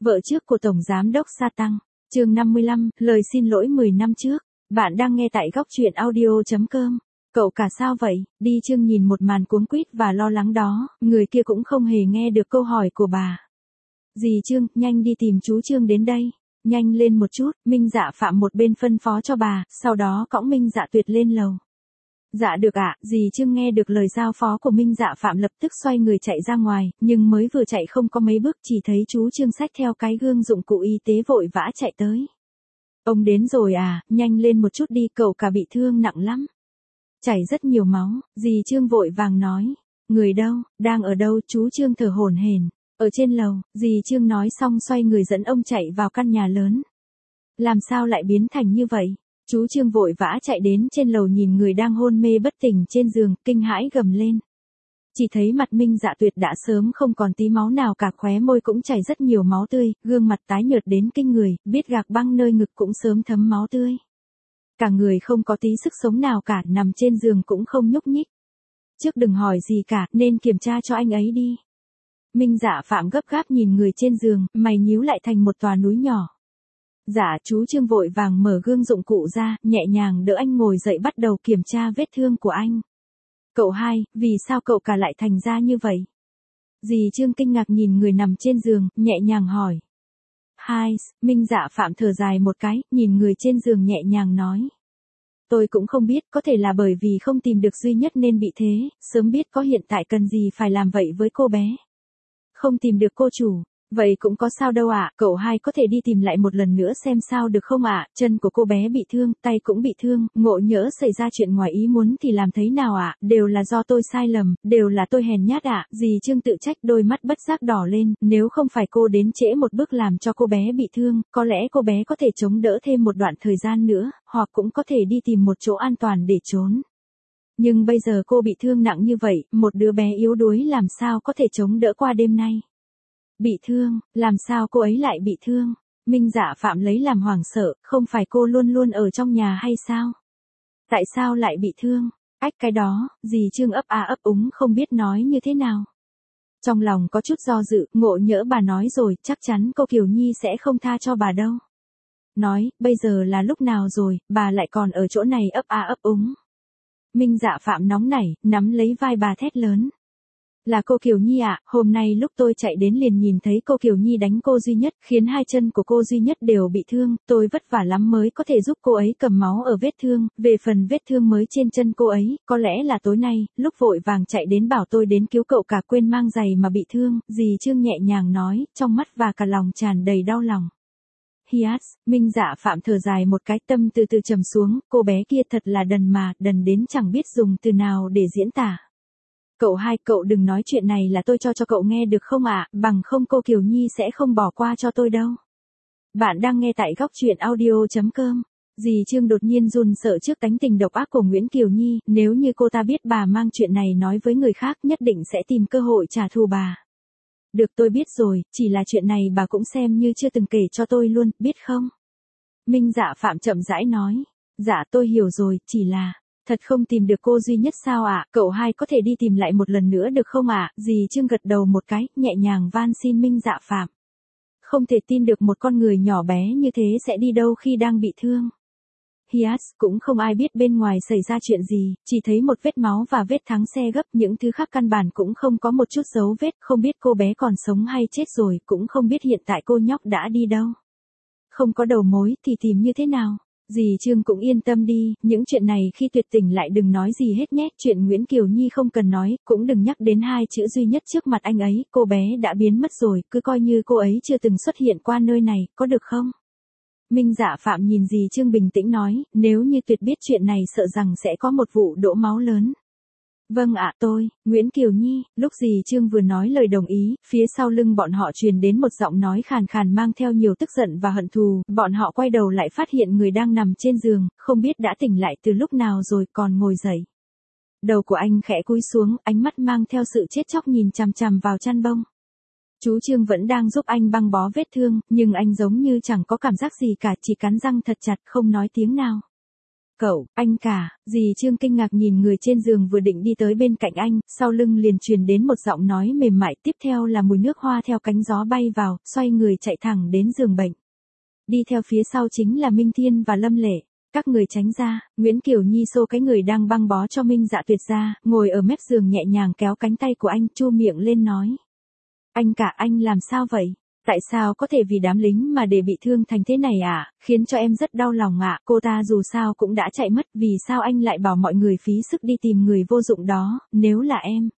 Vợ trước của Tổng Giám đốc Sa Tăng, chương 55, lời xin lỗi 10 năm trước. Bạn đang nghe tại góc truyện audio.com. Cậu cả sao vậy? Đi Trương nhìn một màn cuống quýt và lo lắng đó, người kia cũng không hề nghe được câu hỏi của bà. Dì Trương, nhanh đi tìm chú Trương đến đây. Nhanh lên một chút, Minh Dạ Phạm một bên phân phó cho bà, sau đó cõng Minh Dạ Tuyệt lên lầu. Dạ được ạ, dì Trương nghe được lời giao phó của Minh Dạ Phạm lập tức xoay người chạy ra ngoài, nhưng mới vừa chạy không có mấy bước chỉ thấy chú Trương xách theo cái gương dụng cụ y tế vội vã chạy tới. Ông đến rồi à, nhanh lên một chút đi, cậu cả bị thương nặng lắm. Chảy rất nhiều máu, dì Trương vội vàng nói. Người đâu, đang ở đâu, chú Trương thở hổn hển. Ở trên lầu, dì Trương nói xong xoay người dẫn ông chạy vào căn nhà lớn. Làm sao lại biến thành như vậy? Chú Trương vội vã chạy đến trên lầu nhìn người đang hôn mê bất tỉnh trên giường, kinh hãi gầm lên. Chỉ thấy mặt Minh Dạ Tuyệt đã sớm không còn tí máu nào cả, khóe môi cũng chảy rất nhiều máu tươi, gương mặt tái nhợt đến kinh người, biết gạc băng nơi ngực cũng sớm thấm máu tươi. Cả người không có tí sức sống nào cả, nằm trên giường cũng không nhúc nhích. Trước đừng hỏi gì cả, nên kiểm tra cho anh ấy đi. Minh Dạ Phạm gấp gáp nhìn người trên giường, mày nhíu lại thành một tòa núi nhỏ. Dạ, chú Trương vội vàng mở gương dụng cụ ra, nhẹ nhàng đỡ anh ngồi dậy bắt đầu kiểm tra vết thương của anh. Cậu hai, vì sao cậu cả lại thành ra như vậy? Dì Trương kinh ngạc nhìn người nằm trên giường, nhẹ nhàng hỏi. Hai, Minh Dạ Phạm thở dài một cái, nhìn người trên giường nhẹ nhàng nói. Tôi cũng không biết, có thể là bởi vì không tìm được duy nhất nên bị thế, sớm biết có hiện tại cần gì phải làm vậy với cô bé. Không tìm được cô chủ. Vậy cũng có sao đâu ạ, cậu hai có thể đi tìm lại một lần nữa xem sao được không ạ, chân của cô bé bị thương, tay cũng bị thương, ngộ nhỡ xảy ra chuyện ngoài ý muốn thì làm thế nào ạ, đều là do tôi sai lầm, đều là tôi hèn nhát ạ, dì Trương tự trách, đôi mắt bất giác đỏ lên, nếu không phải cô đến trễ một bước làm cho cô bé bị thương, có lẽ cô bé có thể chống đỡ thêm một đoạn thời gian nữa, hoặc cũng có thể đi tìm một chỗ an toàn để trốn. Nhưng bây giờ cô bị thương nặng như vậy, một đứa bé yếu đuối làm sao có thể chống đỡ qua đêm nay. Bị thương, làm sao cô ấy lại bị thương? Minh Dạ Phạm lấy làm hoảng sợ, không phải cô luôn luôn ở trong nhà hay sao? Tại sao lại bị thương? Cái đó, dì Trương ấp ấp úng không biết nói như thế nào. Trong lòng có chút do dự, ngộ nhỡ bà nói rồi, chắc chắn cô Kiều Nhi sẽ không tha cho bà đâu. Nói, bây giờ là lúc nào rồi, bà lại còn ở chỗ này ấp úng. Minh Dạ Phạm nóng nảy, nắm lấy vai bà thét lớn. Là cô Kiều Nhi ạ, hôm nay lúc tôi chạy đến liền nhìn thấy cô Kiều Nhi đánh cô duy nhất, khiến hai chân của cô duy nhất đều bị thương, tôi vất vả lắm mới có thể giúp cô ấy cầm máu ở vết thương, về phần vết thương mới trên chân cô ấy, có lẽ là tối nay, lúc vội vàng chạy đến bảo tôi đến cứu cậu cả quên mang giày mà bị thương, dì Trương nhẹ nhàng nói, trong mắt và cả lòng tràn đầy đau lòng. Hias, Minh Dạ Phạm thở dài một cái, tâm từ từ trầm xuống, cô bé kia thật là đần mà, đần đến chẳng biết dùng từ nào để diễn tả. Cậu hai, cậu đừng nói chuyện này là tôi cho cậu nghe được không ạ, bằng không cô Kiều Nhi sẽ không bỏ qua cho tôi đâu. Bạn đang nghe tại góc truyện audio.com. Dì Trương đột nhiên run sợ trước tánh tình độc ác của Nguyễn Kiều Nhi, nếu như cô ta biết bà mang chuyện này nói với người khác nhất định sẽ tìm cơ hội trả thù bà. Được, tôi biết rồi, chỉ là chuyện này bà cũng xem như chưa từng kể cho tôi luôn, biết không? Minh Dạ Phạm chậm rãi nói. Dạ tôi hiểu rồi, chỉ là... Thật không tìm được cô duy nhất sao ạ, cậu hai có thể đi tìm lại một lần nữa được không ạ, dì Trương gật đầu một cái, nhẹ nhàng van xin Minh Dạ Phạm. Không thể tin được một con người nhỏ bé như thế sẽ đi đâu khi đang bị thương. Hias, cũng không ai biết bên ngoài xảy ra chuyện gì, chỉ thấy một vết máu và vết thắng xe gấp, những thứ khác căn bản cũng không có một chút dấu vết, không biết cô bé còn sống hay chết rồi, cũng không biết hiện tại cô nhóc đã đi đâu. Không có đầu mối thì tìm như thế nào? Dì Trương cũng yên tâm đi, những chuyện này khi tuyệt tình lại đừng nói gì hết nhé, chuyện Nguyễn Kiều Nhi không cần nói, cũng đừng nhắc đến hai chữ duy nhất trước mặt anh ấy, cô bé đã biến mất rồi, cứ coi như cô ấy chưa từng xuất hiện qua nơi này, có được không? Minh Dạ Phạm nhìn dì Trương bình tĩnh nói, nếu như tuyệt biết chuyện này sợ rằng sẽ có một vụ đổ máu lớn. Vâng ạ tôi, Nguyễn Kiều Nhi, lúc dì Trương vừa nói lời đồng ý, phía sau lưng bọn họ truyền đến một giọng nói khàn khàn mang theo nhiều tức giận và hận thù, bọn họ quay đầu lại phát hiện người đang nằm trên giường, không biết đã tỉnh lại từ lúc nào rồi còn ngồi dậy. Đầu của anh khẽ cúi xuống, ánh mắt mang theo sự chết chóc nhìn chằm chằm vào chăn bông. Chú Trương vẫn đang giúp anh băng bó vết thương, nhưng anh giống như chẳng có cảm giác gì cả, chỉ cắn răng thật chặt không nói tiếng nào. cậu, anh cả, dì Trương kinh ngạc nhìn người trên giường vừa định đi tới bên cạnh anh, sau lưng liền truyền đến một giọng nói mềm mại, tiếp theo là mùi nước hoa theo cánh gió bay vào, xoay người chạy thẳng đến giường bệnh. Đi theo phía sau chính là Minh Thiên và Lâm Lệ. Các người tránh ra, Nguyễn Kiều Nhi xô cái người đang băng bó cho Minh Dạ Tuyệt ra, ngồi ở mép giường nhẹ nhàng kéo cánh tay của anh, chu miệng lên nói. Anh cả, anh làm sao vậy? Tại sao có thể vì đám lính mà để bị thương thành thế này ạ? Khiến cho em rất đau lòng ạ. Cô ta dù sao cũng đã chạy mất, vì sao anh lại bảo mọi người phí sức đi tìm người vô dụng đó? Nếu là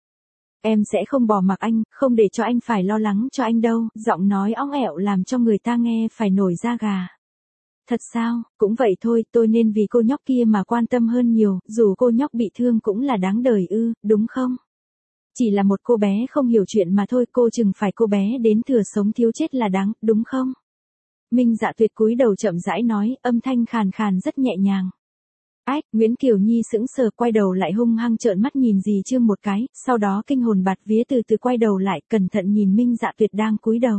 em sẽ không bỏ mặc anh, không để cho anh phải lo lắng cho anh đâu. Giọng nói óng ẻo làm cho người ta nghe phải nổi da gà. Thật sao? Cũng vậy thôi, tôi nên vì cô nhóc kia mà quan tâm hơn nhiều, dù cô nhóc bị thương cũng là đáng đời ư, đúng không? Chỉ là một cô bé không hiểu chuyện mà thôi, cô chừng phải cô bé đến thừa sống thiếu chết là đáng, đúng không? Minh Dạ Tuyệt cúi đầu chậm rãi nói, âm thanh khàn khàn rất nhẹ nhàng. Ách, Nguyễn Kiều Nhi sững sờ quay đầu lại hung hăng trợn mắt nhìn dì Trương một cái, sau đó kinh hồn bạt vía từ từ quay đầu lại, cẩn thận nhìn Minh Dạ Tuyệt đang cúi đầu.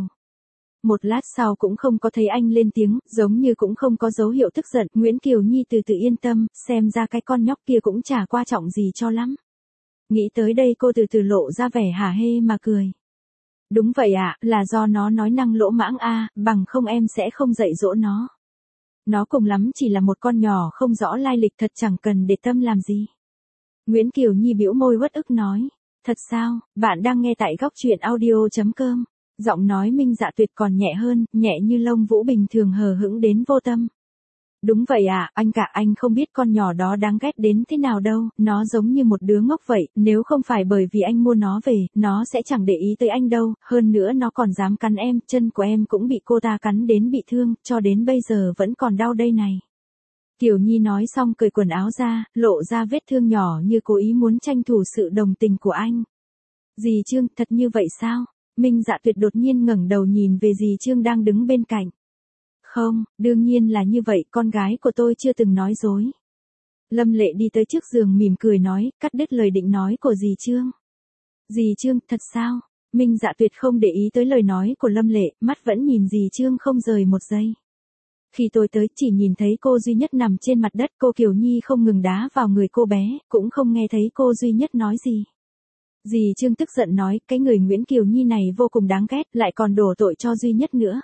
Một lát sau cũng không có thấy anh lên tiếng, giống như cũng không có dấu hiệu tức giận, Nguyễn Kiều Nhi từ từ yên tâm, xem ra cái con nhóc kia cũng chả quan trọng gì cho lắm. Nghĩ tới đây cô từ từ lộ ra vẻ hả hê mà cười. Đúng vậy ạ, là do nó nói năng lỗ mãng bằng không em sẽ không dạy dỗ nó. Nó cùng lắm chỉ là một con nhỏ không rõ lai lịch, thật chẳng cần để tâm làm gì. Nguyễn Kiều Nhi bĩu môi uất ức nói. Thật sao, bạn đang nghe tại góc truyện audio.com. Giọng nói Minh Dạ Tuyệt còn nhẹ hơn, nhẹ như lông vũ bình thường hờ hững đến vô tâm. Đúng vậy ạ, anh cả, anh không biết con nhỏ đó đáng ghét đến thế nào đâu, nó giống như một đứa ngốc vậy, nếu không phải bởi vì anh mua nó về, nó sẽ chẳng để ý tới anh đâu, hơn nữa nó còn dám cắn em, chân của em cũng bị cô ta cắn đến bị thương, cho đến bây giờ vẫn còn đau đây này. Kiều Nhi nói xong cởi quần áo ra, lộ ra vết thương nhỏ như cố ý muốn tranh thủ sự đồng tình của anh. Dì Trương, thật như vậy sao? Minh Dạ Tuyệt đột nhiên ngẩng đầu nhìn về dì Trương đang đứng bên cạnh. Không, đương nhiên là như vậy, con gái của tôi chưa từng nói dối. Lâm Lệ đi tới trước giường mỉm cười nói, cắt đứt lời định nói của dì Trương. Dì Trương, thật sao? Minh Dạ Tuyệt không để ý tới lời nói của Lâm Lệ, mắt vẫn nhìn dì Trương không rời một giây. Khi tôi tới chỉ nhìn thấy cô duy nhất nằm trên mặt đất, cô Kiều Nhi không ngừng đá vào người cô bé, cũng không nghe thấy cô duy nhất nói gì. Dì Trương tức giận nói, cái người Nguyễn Kiều Nhi này vô cùng đáng ghét, lại còn đổ tội cho duy nhất nữa.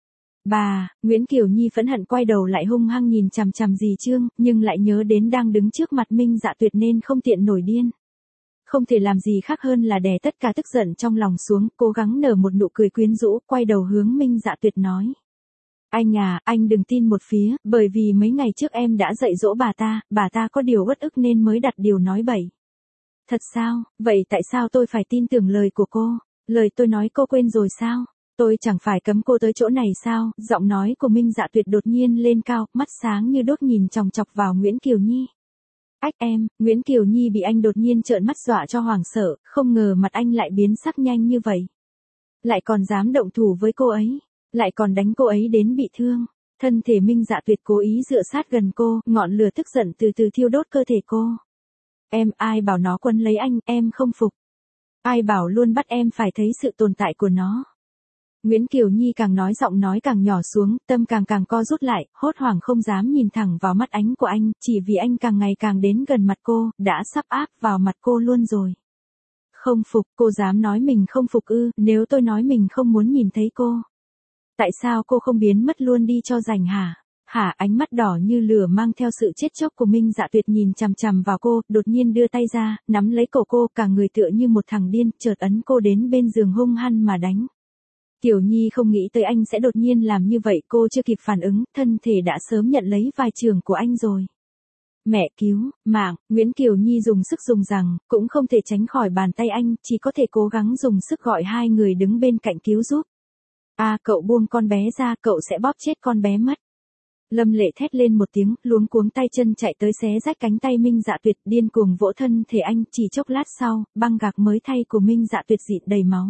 Bà, Nguyễn Kiều Nhi phẫn hận quay đầu lại hung hăng nhìn chằm chằm dì Trương, nhưng lại nhớ đến đang đứng trước mặt Minh Dạ Tuyệt nên không tiện nổi điên. Không thể làm gì khác hơn là đè tất cả tức giận trong lòng xuống, cố gắng nở một nụ cười quyến rũ, quay đầu hướng Minh Dạ Tuyệt nói. Anh à, anh đừng tin một phía, bởi vì mấy ngày trước em đã dạy dỗ bà ta có điều uất ức nên mới đặt điều nói bậy. Thật sao, vậy tại sao tôi phải tin tưởng lời của cô? Lời tôi nói cô quên rồi sao? Tôi chẳng phải cấm cô tới chỗ này sao? Giọng nói của Minh Dạ Tuyệt đột nhiên lên cao, mắt sáng như đốt nhìn chòng chọc vào Nguyễn Kiều Nhi. Ách em, Nguyễn Kiều Nhi bị anh đột nhiên trợn mắt dọa cho hoảng sợ, không ngờ mặt anh lại biến sắc nhanh như vậy. Lại còn dám động thủ với cô ấy, lại còn đánh cô ấy đến bị thương. Thân thể Minh Dạ Tuyệt cố ý dựa sát gần cô, ngọn lửa tức giận từ từ thiêu đốt cơ thể cô. Em, ai bảo nó quấn lấy anh, em không phục. Ai bảo luôn bắt em phải thấy sự tồn tại của nó. Nguyễn Kiều Nhi càng nói giọng nói càng nhỏ xuống, tâm càng co rút lại, hốt hoảng không dám nhìn thẳng vào mắt ánh của anh, chỉ vì anh càng ngày càng đến gần mặt cô, đã sắp áp vào mặt cô luôn rồi. Không phục, cô dám nói mình không phục ư, nếu tôi nói mình không muốn nhìn thấy cô. Tại sao cô không biến mất luôn đi cho rảnh hả? Hả, ánh mắt đỏ như lửa mang theo sự chết chóc của Minh Dạ Tuyệt nhìn chằm chằm vào cô, đột nhiên đưa tay ra, nắm lấy cổ cô, cả người tựa như một thằng điên, chợt ấn cô đến bên giường hung hăng mà đánh. Kiều Nhi không nghĩ tới anh sẽ đột nhiên làm như vậy, cô chưa kịp phản ứng, thân thể đã sớm nhận lấy vai trường của anh rồi. Mẹ cứu, mạng, Nguyễn Kiều Nhi dùng sức dùng rằng, cũng không thể tránh khỏi bàn tay anh, chỉ có thể cố gắng dùng sức gọi hai người đứng bên cạnh cứu giúp. Cậu buông con bé ra, cậu sẽ bóp chết con bé mất. Lâm Lệ thét lên một tiếng, luống cuống tay chân chạy tới xé rách cánh tay Minh Dạ Tuyệt, điên cuồng vỗ thân thể anh, chỉ chốc lát sau, băng gạc mới thay của Minh Dạ Tuyệt dịn đầy máu.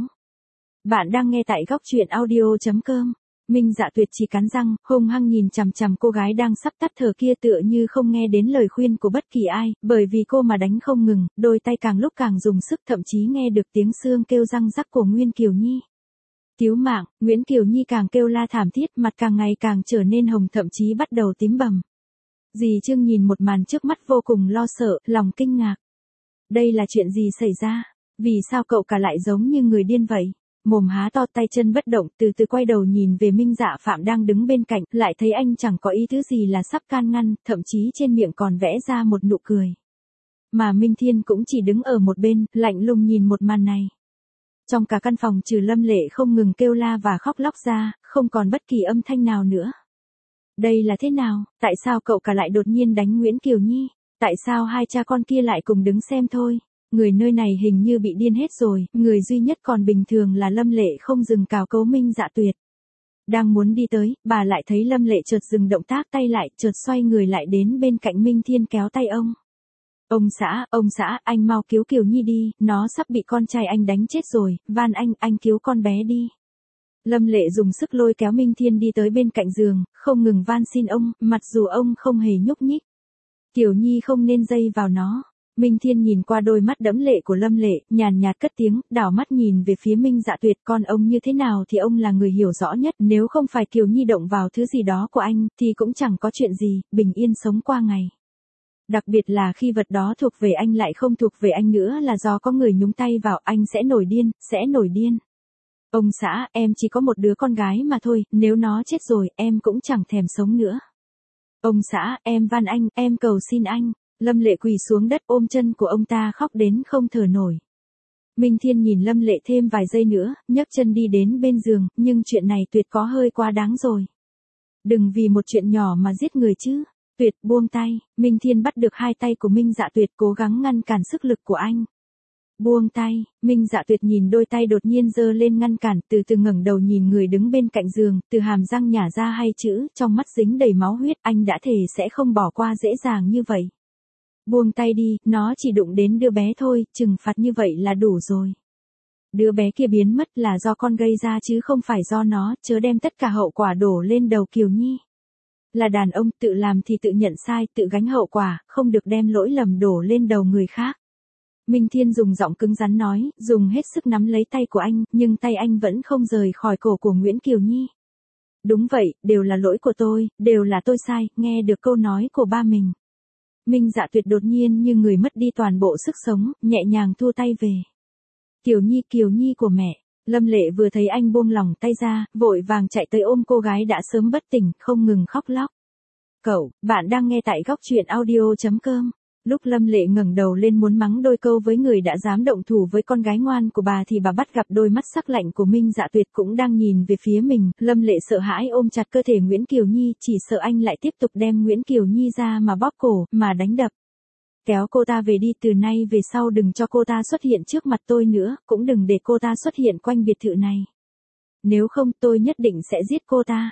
Bạn đang nghe tại góc truyện audio.com. Minh Dạ Tuyệt chỉ cắn răng, hung hăng nhìn chằm chằm cô gái đang sắp tắt thở kia tựa như không nghe đến lời khuyên của bất kỳ ai, bởi vì cô mà đánh không ngừng, đôi tay càng lúc càng dùng sức, thậm chí nghe được tiếng xương kêu răng rắc của Nguyễn Kiều Nhi. Cứu mạng, Nguyễn Kiều Nhi càng kêu la thảm thiết, mặt càng ngày càng trở nên hồng, thậm chí bắt đầu tím bầm. Dì Trương nhìn một màn trước mắt vô cùng lo sợ, lòng kinh ngạc. Đây là chuyện gì xảy ra? Vì sao cậu cả lại giống như người điên vậy? Mồm há to tay chân bất động, từ từ quay đầu nhìn về Minh Dạ Phạm đang đứng bên cạnh, lại thấy anh chẳng có ý tứ gì là sắp can ngăn, thậm chí trên miệng còn vẽ ra một nụ cười. Mà Minh Thiên cũng chỉ đứng ở một bên, lạnh lùng nhìn một màn này. Trong cả căn phòng trừ Lâm Lệ không ngừng kêu la và khóc lóc ra, không còn bất kỳ âm thanh nào nữa. Đây là thế nào? Tại sao cậu cả lại đột nhiên đánh Nguyễn Kiều Nhi? Tại sao hai cha con kia lại cùng đứng xem thôi? Người nơi này hình như bị điên hết rồi, người duy nhất còn bình thường là Lâm Lệ không dừng cào cấu Minh Dạ Tuyệt. Đang muốn đi tới, bà lại thấy Lâm Lệ chợt dừng động tác tay lại, chợt xoay người lại đến bên cạnh Minh Thiên kéo tay ông. Ông xã, anh mau cứu Kiều Nhi đi, nó sắp bị con trai anh đánh chết rồi, van anh cứu con bé đi. Lâm Lệ dùng sức lôi kéo Minh Thiên đi tới bên cạnh giường, không ngừng van xin ông, mặc dù ông không hề nhúc nhích. Kiều Nhi không nên dây vào nó. Minh Thiên nhìn qua đôi mắt đẫm lệ của Lâm Lệ, nhàn nhạt cất tiếng, đảo mắt nhìn về phía Minh Dạ Tuyệt, con ông như thế nào thì ông là người hiểu rõ nhất, nếu không phải Kiều Nhi động vào thứ gì đó của anh, thì cũng chẳng có chuyện gì, bình yên sống qua ngày. Đặc biệt là khi vật đó thuộc về anh lại không thuộc về anh nữa là do có người nhúng tay vào, anh sẽ nổi điên. Ông xã, em chỉ có một đứa con gái mà thôi, nếu nó chết rồi, em cũng chẳng thèm sống nữa. Ông xã, em van anh, em cầu xin anh. Lâm Lệ quỳ xuống đất ôm chân của ông ta khóc đến không thở nổi. Minh Thiên nhìn Lâm Lệ thêm vài giây nữa, nhấc chân đi đến bên giường, nhưng chuyện này Tuyệt có hơi quá đáng rồi. Đừng vì một chuyện nhỏ mà giết người chứ. Tuyệt, buông tay. Minh Thiên bắt được hai tay của Minh Dạ Tuyệt, cố gắng ngăn cản sức lực của anh. Buông tay. Minh Dạ Tuyệt nhìn đôi tay đột nhiên giơ lên ngăn cản, từ từ ngẩng đầu nhìn người đứng bên cạnh giường, từ hàm răng nhả ra hai chữ, trong mắt dính đầy máu huyết, anh đã thề sẽ không bỏ qua dễ dàng như vậy. Buông tay đi, nó chỉ đụng đến đứa bé thôi, trừng phạt như vậy là đủ rồi. Đứa bé kia biến mất là do con gây ra chứ không phải do nó, chớ đem tất cả hậu quả đổ lên đầu Kiều Nhi. Là đàn ông, tự làm thì tự nhận sai, tự gánh hậu quả, không được đem lỗi lầm đổ lên đầu người khác. Minh Thiên dùng giọng cứng rắn nói, dùng hết sức nắm lấy tay của anh, nhưng tay anh vẫn không rời khỏi cổ của Nguyễn Kiều Nhi. Đúng vậy, đều là lỗi của tôi, đều là tôi sai, nghe được câu nói của ba mình. Minh Dạ Tuyệt đột nhiên như người mất đi toàn bộ sức sống, nhẹ nhàng thua tay về. Kiều Nhi của mẹ. Lâm Lệ vừa thấy anh buông lỏng tay ra, vội vàng chạy tới ôm cô gái đã sớm bất tỉnh, không ngừng khóc lóc. Bạn đang nghe tại góc truyện audio.com. Lúc Lâm Lệ ngẩng đầu lên muốn mắng đôi câu với người đã dám động thủ với con gái ngoan của bà thì bà bắt gặp đôi mắt sắc lạnh của Minh Dạ Tuyệt cũng đang nhìn về phía mình. Lâm Lệ sợ hãi ôm chặt cơ thể Nguyễn Kiều Nhi, chỉ sợ anh lại tiếp tục đem Nguyễn Kiều Nhi ra mà bóp cổ, mà đánh đập. Kéo cô ta về đi, từ nay về sau đừng cho cô ta xuất hiện trước mặt tôi nữa, cũng đừng để cô ta xuất hiện quanh biệt thự này. Nếu không tôi nhất định sẽ giết cô ta.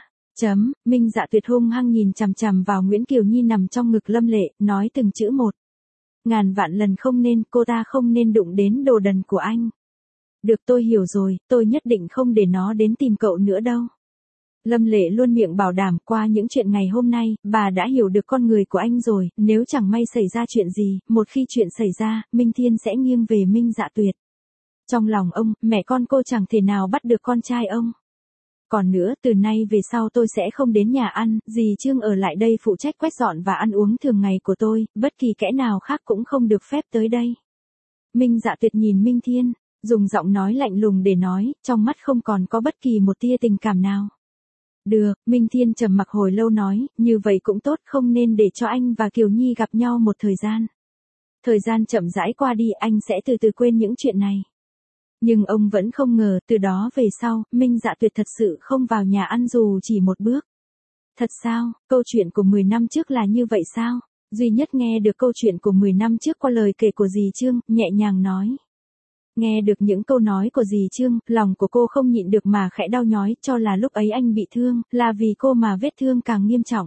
Minh Dạ Tuyệt hung hăng nhìn chằm chằm vào Nguyễn Kiều Nhi nằm trong ngực Lâm Lệ, nói từng chữ một. Ngàn vạn lần không nên, cô ta không nên đụng đến đồ đần của anh. Được, tôi hiểu rồi, tôi nhất định không để nó đến tìm cậu nữa đâu. Lâm Lệ luôn miệng bảo đảm, qua những chuyện ngày hôm nay, bà đã hiểu được con người của anh rồi, nếu chẳng may xảy ra chuyện gì, một khi chuyện xảy ra, Minh Thiên sẽ nghiêng về Minh Dạ Tuyệt. Trong lòng ông, mẹ con cô chẳng thể nào bắt được con trai ông. Còn nữa, từ nay về sau tôi sẽ không đến nhà ăn, dì Trương ở lại đây phụ trách quét dọn và ăn uống thường ngày của tôi, bất kỳ kẻ nào khác cũng không được phép tới đây. Minh Dạ Tuyệt nhìn Minh Thiên, dùng giọng nói lạnh lùng để nói, trong mắt không còn có bất kỳ một tia tình cảm nào. Được, Minh Thiên trầm mặc hồi lâu nói, như vậy cũng tốt, không nên để cho anh và Kiều Nhi gặp nhau một thời gian. Thời gian chậm rãi qua đi, anh sẽ từ từ quên những chuyện này. Nhưng ông vẫn không ngờ, từ đó về sau, Minh Dạ Tuyệt thật sự không vào nhà ăn dù chỉ một bước. Thật sao, câu chuyện của 10 năm trước là như vậy sao? Duy Nhất nghe được câu chuyện của 10 năm trước qua lời kể của dì Trương, nhẹ nhàng nói. Nghe được những câu nói của dì Trương, lòng của cô không nhịn được mà khẽ đau nhói, cho là lúc ấy anh bị thương, là vì cô mà vết thương càng nghiêm trọng.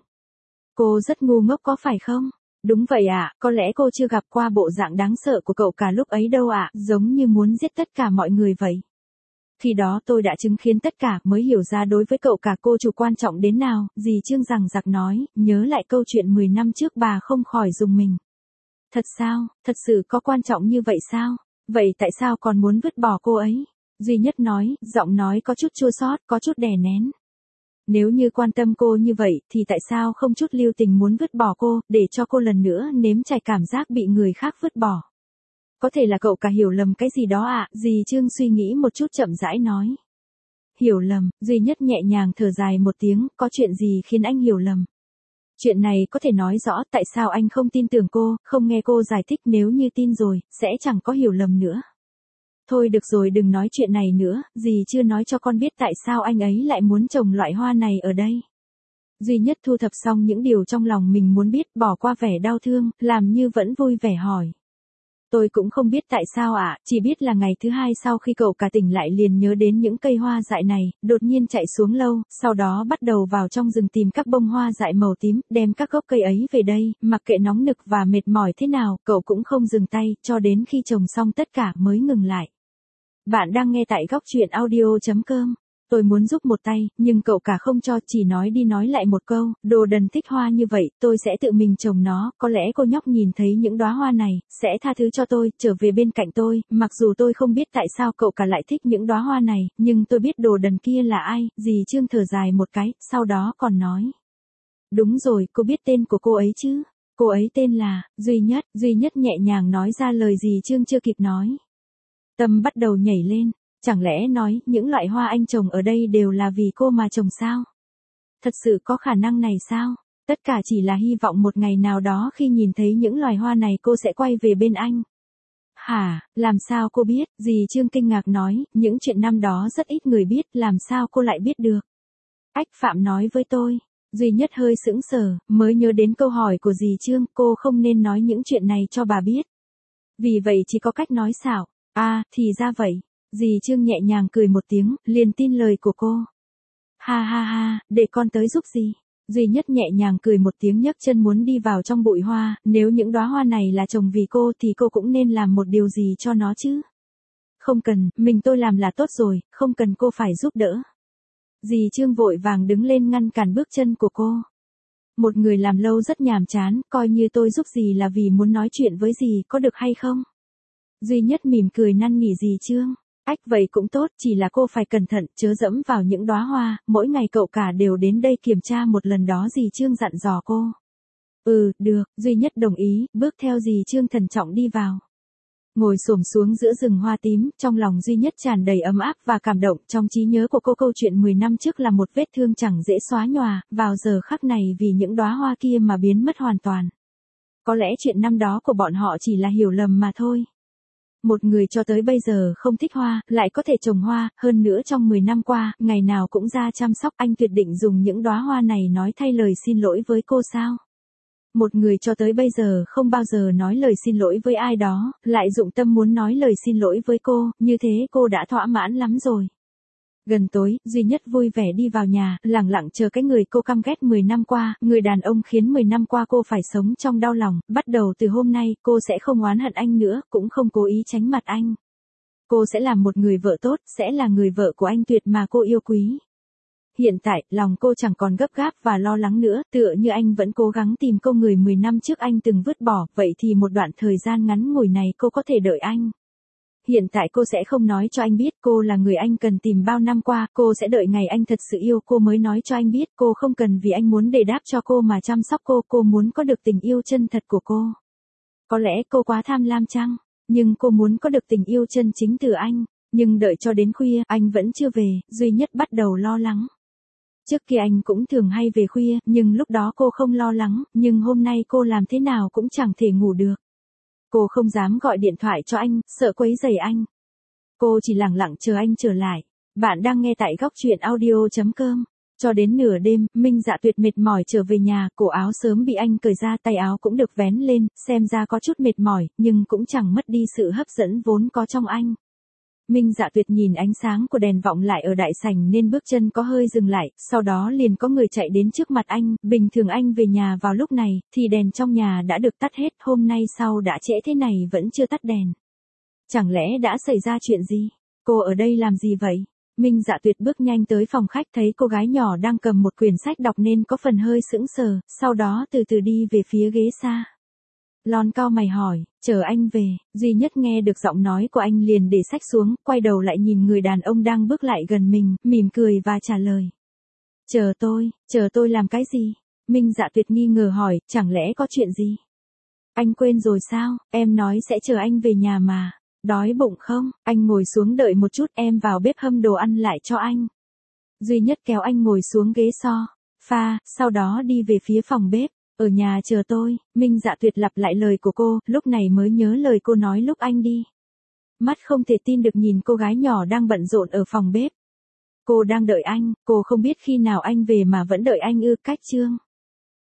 Cô rất ngu ngốc có phải không? Đúng vậy ạ, có lẽ cô chưa gặp qua bộ dạng đáng sợ của cậu cả lúc ấy đâu ạ, giống như muốn giết tất cả mọi người vậy. Khi đó tôi đã chứng kiến tất cả, mới hiểu ra đối với cậu cả cô chủ quan trọng đến nào, dì Trương rằng giặc nói, nhớ lại câu chuyện 10 năm trước bà không khỏi rùng mình. Thật sao, thật sự có quan trọng như vậy sao? Vậy tại sao còn muốn vứt bỏ cô ấy? Duy Nhất nói, giọng nói có chút chua xót, có chút đè nén. Nếu như quan tâm cô như vậy thì tại sao không chút lưu tình muốn vứt bỏ cô, để cho cô lần nữa nếm trải cảm giác bị người khác vứt bỏ. Có thể là cậu cả hiểu lầm cái gì đó ạ, dì Trương suy nghĩ một chút chậm rãi nói. Hiểu lầm, duy nhất nhẹ nhàng thở dài một tiếng, có chuyện gì khiến anh hiểu lầm? Chuyện này có thể nói rõ tại sao anh không tin tưởng cô, không nghe cô giải thích, nếu như tin rồi, sẽ chẳng có hiểu lầm nữa. Thôi được rồi, đừng nói chuyện này nữa, dì chưa nói cho con biết tại sao anh ấy lại muốn trồng loại hoa này ở đây. Duy nhất thu thập xong những điều trong lòng mình muốn biết, bỏ qua vẻ đau thương, làm như vẫn vui vẻ hỏi. Tôi cũng không biết tại sao ạ, chỉ biết là ngày thứ hai sau khi cậu cả tỉnh lại liền nhớ đến những cây hoa dại này, đột nhiên chạy xuống lâu, sau đó bắt đầu vào trong rừng tìm các bông hoa dại màu tím, đem các gốc cây ấy về đây, mặc kệ nóng nực và mệt mỏi thế nào, cậu cũng không dừng tay, cho đến khi trồng xong tất cả mới ngừng lại. Bạn đang nghe tại góc truyện audio.com. Tôi muốn giúp một tay, nhưng cậu cả không cho, chỉ nói đi nói lại một câu, đồ đần thích hoa như vậy, tôi sẽ tự mình trồng nó, có lẽ cô nhóc nhìn thấy những đóa hoa này, sẽ tha thứ cho tôi, trở về bên cạnh tôi, mặc dù tôi không biết tại sao cậu cả lại thích những đóa hoa này, nhưng tôi biết đồ đần kia là ai, dì Trương thở dài một cái, sau đó còn nói. Đúng rồi, cô biết tên của cô ấy chứ? Cô ấy tên là, Duy Nhất nhẹ nhàng nói ra lời dì Trương chưa kịp nói. Tâm bắt đầu nhảy lên. Chẳng lẽ nói, những loại hoa anh trồng ở đây đều là vì cô mà trồng sao? Thật sự có khả năng này sao? Tất cả chỉ là hy vọng một ngày nào đó khi nhìn thấy những loài hoa này cô sẽ quay về bên anh. Hả, làm sao cô biết? Dì Trương kinh ngạc nói, những chuyện năm đó rất ít người biết, làm sao cô lại biết được? Ách Phạm nói với tôi. Duy Nhất hơi sững sờ, mới nhớ đến câu hỏi của dì Trương, cô không nên nói những chuyện này cho bà biết. Vì vậy chỉ có cách nói xạo. À, thì ra vậy. Dì Trương nhẹ nhàng cười một tiếng, liền tin lời của cô. Ha ha ha, để con tới giúp dì. Duy Nhất nhẹ nhàng cười một tiếng nhấc chân muốn đi vào trong bụi hoa, nếu những đóa hoa này là trồng vì cô thì cô cũng nên làm một điều gì cho nó chứ. Không cần, mình tôi làm là tốt rồi, không cần cô phải giúp đỡ. Dì Trương vội vàng đứng lên ngăn cản bước chân của cô. Một người làm lâu rất nhàm chán, coi như tôi giúp dì là vì muốn nói chuyện với dì, có được hay không? Duy Nhất mỉm cười năn nỉ dì Trương. Ách vậy cũng tốt, chỉ là cô phải cẩn thận, chớ dẫm vào những đóa hoa, mỗi ngày cậu cả đều đến đây kiểm tra một lần đó, dì Trương dặn dò cô. Được, Duy Nhất đồng ý, bước theo dì Trương thận trọng đi vào. Ngồi xổm xuống giữa rừng hoa tím, trong lòng Duy Nhất tràn đầy ấm áp và cảm động, trong trí nhớ của cô câu chuyện 10 năm trước là một vết thương chẳng dễ xóa nhòa, vào giờ khắc này vì những đóa hoa kia mà biến mất hoàn toàn. Có lẽ chuyện năm đó của bọn họ chỉ là hiểu lầm mà thôi. Một người cho tới bây giờ không thích hoa, lại có thể trồng hoa, hơn nữa trong 10 năm qua, ngày nào cũng ra chăm sóc, anh tuyệt định dùng những đóa hoa này nói thay lời xin lỗi với cô sao? Một người cho tới bây giờ không bao giờ nói lời xin lỗi với ai đó, lại dụng tâm muốn nói lời xin lỗi với cô, như thế cô đã thỏa mãn lắm rồi. Gần tối, Duy Nhất vui vẻ đi vào nhà, lặng lặng chờ cái người cô căm ghét 10 năm qua, người đàn ông khiến 10 năm qua cô phải sống trong đau lòng, bắt đầu từ hôm nay, cô sẽ không oán hận anh nữa, cũng không cố ý tránh mặt anh. Cô sẽ làm một người vợ tốt, sẽ là người vợ của anh tuyệt mà cô yêu quý. Hiện tại, lòng cô chẳng còn gấp gáp và lo lắng nữa, tựa như anh vẫn cố gắng tìm cô người 10 năm trước anh từng vứt bỏ, vậy thì một đoạn thời gian ngắn ngủi này cô có thể đợi anh. Hiện tại cô sẽ không nói cho anh biết cô là người anh cần tìm bao năm qua, cô sẽ đợi ngày anh thật sự yêu cô mới nói cho anh biết, cô không cần vì anh muốn để đáp cho cô mà chăm sóc cô muốn có được tình yêu chân thật của cô. Có lẽ cô quá tham lam chăng, nhưng cô muốn có được tình yêu chân chính từ anh, nhưng đợi cho đến khuya, anh vẫn chưa về, Duy Nhất bắt đầu lo lắng. Trước kia anh cũng thường hay về khuya, nhưng lúc đó cô không lo lắng, nhưng hôm nay cô làm thế nào cũng chẳng thể ngủ được. Cô không dám gọi điện thoại cho anh, sợ quấy rầy anh. Cô chỉ lặng lặng chờ anh trở lại. Bạn đang nghe tại góc truyện audio.com. Cho đến nửa đêm, Minh Dạ Tuyệt mệt mỏi trở về nhà, cổ áo sớm bị anh cởi ra, tay áo cũng được vén lên, xem ra có chút mệt mỏi, nhưng cũng chẳng mất đi sự hấp dẫn vốn có trong anh. Minh Dạ Tuyệt nhìn ánh sáng của đèn vọng lại ở đại sảnh nên bước chân có hơi dừng lại, sau đó liền có người chạy đến trước mặt anh, bình thường anh về nhà vào lúc này, thì đèn trong nhà đã được tắt hết, hôm nay sau đã trễ thế này vẫn chưa tắt đèn. Chẳng lẽ đã xảy ra chuyện gì? Cô ở đây làm gì vậy? Minh Dạ Tuyệt bước nhanh tới phòng khách thấy cô gái nhỏ đang cầm một quyển sách đọc nên có phần hơi sững sờ, sau đó từ từ đi về phía ghế xa. Lon cau mày hỏi, chờ anh về, Duy Nhất nghe được giọng nói của anh liền để sách xuống, quay đầu lại nhìn người đàn ông đang bước lại gần mình, mỉm cười và trả lời. chờ tôi làm cái gì? Minh Dạ Tuyệt nghi ngờ hỏi, chẳng lẽ có chuyện gì? Anh quên rồi sao, em nói sẽ chờ anh về nhà mà. Đói bụng không, anh ngồi xuống đợi một chút, em vào bếp hâm đồ ăn lại cho anh. Duy Nhất kéo anh ngồi xuống ghế sofa, sau đó đi về phía phòng bếp. Ở nhà chờ tôi, Minh Dạ Tuyệt lặp lại lời của cô, lúc này mới nhớ lời cô nói lúc anh đi. Mắt không thể tin được nhìn cô gái nhỏ đang bận rộn ở phòng bếp. Cô đang đợi anh, cô không biết khi nào anh về mà vẫn đợi anh ư. Cách chương